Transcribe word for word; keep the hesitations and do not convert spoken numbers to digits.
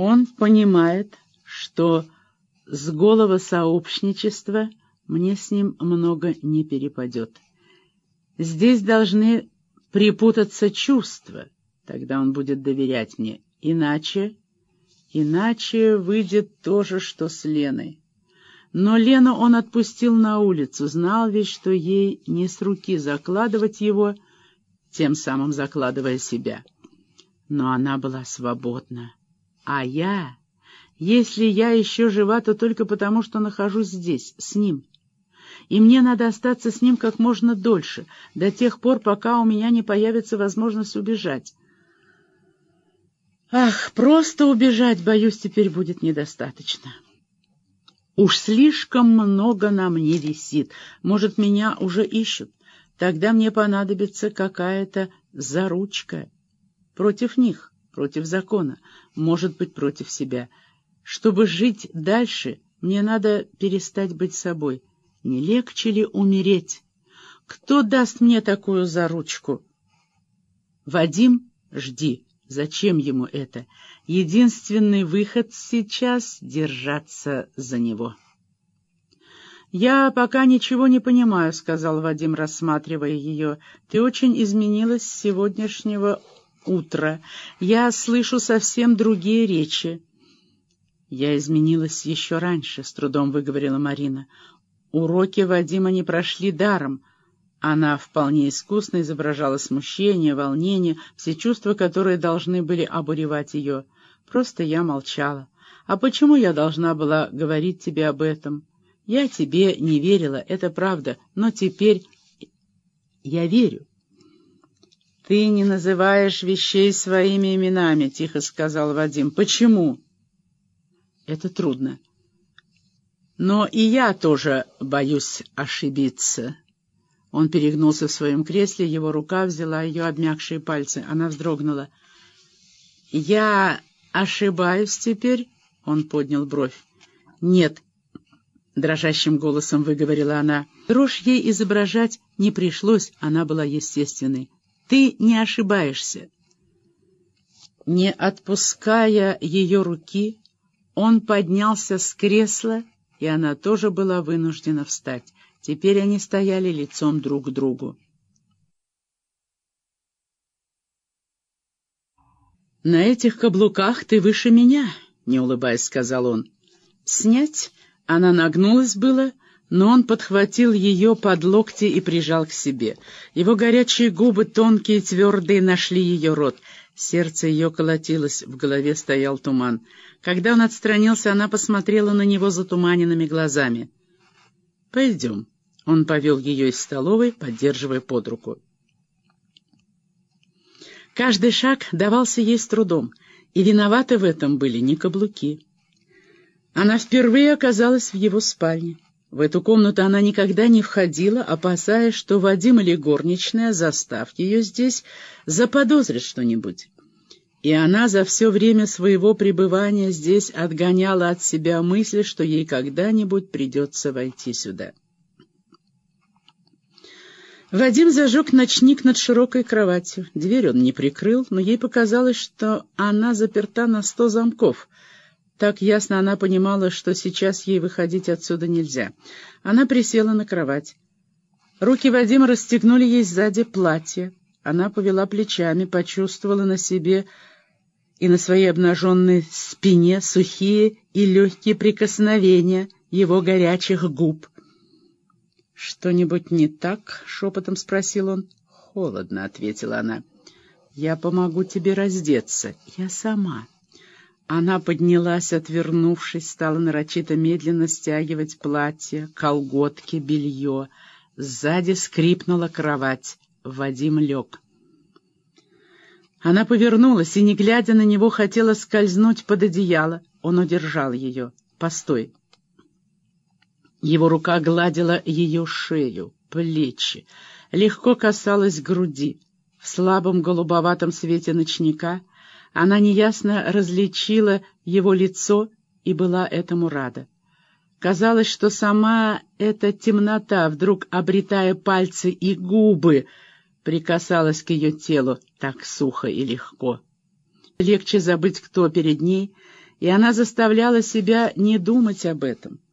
Он понимает, что с голого сообщничества мне с ним много не перепадет. Здесь должны припутаться чувства, тогда он будет доверять мне. Иначе, иначе выйдет то же, что с Леной. Но Лену он отпустил на улицу, знал ведь, что ей не с руки закладывать его, тем самым закладывая себя. Но она была свободна. А я, если я еще жива, то только потому, что нахожусь здесь, с ним. И мне надо остаться с ним как можно дольше, до тех пор, пока у меня не появится возможность убежать. Ах, просто убежать, боюсь, теперь будет недостаточно. Уж слишком много на мне висит. Может, меня уже ищут. Тогда мне понадобится какая-то заручка. Против них, против закона, может быть, против себя. Чтобы жить дальше, мне надо перестать быть собой. Не легче ли умереть? Кто даст мне такую заручку? Вадим, жди. Зачем ему это? Единственный выход сейчас — держаться за него. «Я пока ничего не понимаю», — сказал Вадим, рассматривая ее. «Ты очень изменилась с сегодняшнего утра. Я слышу совсем другие речи». «Я изменилась еще раньше», — с трудом выговорила Марина. «Уроки Вадима не прошли даром». Она вполне искусно изображала смущение, волнение, все чувства, которые должны были обуревать ее. Просто я молчала. «А почему я должна была говорить тебе об этом? Я тебе не верила, это правда, но теперь я верю». «Ты не называешь вещей своими именами», — тихо сказал Вадим. «Почему?» «Это трудно. Но и я тоже боюсь ошибиться». Он перегнулся в своем кресле, его рука взяла ее обмякшие пальцы. Она вздрогнула. «Я ошибаюсь теперь?» — он поднял бровь. «Нет», — дрожащим голосом выговорила она. Дрожь ей изображать не пришлось, она была естественной. «Ты не ошибаешься». Не отпуская ее руки, он поднялся с кресла, и она тоже была вынуждена встать. Теперь они стояли лицом друг к другу. «На этих каблуках ты выше меня», — не улыбаясь, сказал он. «Снять?» Она нагнулась было, но он подхватил ее под локти и прижал к себе. Его горячие губы, тонкие и твердые, нашли ее рот. Сердце ее колотилось, в голове стоял туман. Когда он отстранился, она посмотрела на него затуманенными глазами. «Пойдем». Он повел ее из столовой, поддерживая под руку. Каждый шаг давался ей с трудом, и виноваты в этом были не каблуки. Она впервые оказалась в его спальне. В эту комнату она никогда не входила, опасаясь, что Вадим или горничная, застав ее здесь, заподозрит что-нибудь. И она за все время своего пребывания здесь отгоняла от себя мысль, что ей когда-нибудь придется войти сюда. Вадим зажег ночник над широкой кроватью. Дверь он не прикрыл, но ей показалось, что она заперта на сто замков. Так ясно она понимала, что сейчас ей выходить отсюда нельзя. Она присела на кровать. Руки Вадима расстегнули ей сзади платье. Она повела плечами, почувствовала на себе и на своей обнаженной спине сухие и легкие прикосновения его горячих губ. «Что-нибудь не так?» — шепотом спросил он. «Холодно», — ответила она. «Я помогу тебе раздеться. Я сама». Она поднялась, отвернувшись, стала нарочито медленно стягивать платье, колготки, белье. Сзади скрипнула кровать. Вадим лег. Она повернулась и, не глядя на него, хотела скользнуть под одеяло. Он удержал ее. «Постой». Его рука гладила ее шею, плечи, легко касалась груди. В слабом голубоватом свете ночника она неясно различила его лицо и была этому рада. Казалось, что сама эта темнота, вдруг обретая пальцы и губы, прикасалась к ее телу так сухо и легко. Легче забыть, кто перед ней, и она заставляла себя не думать об этом.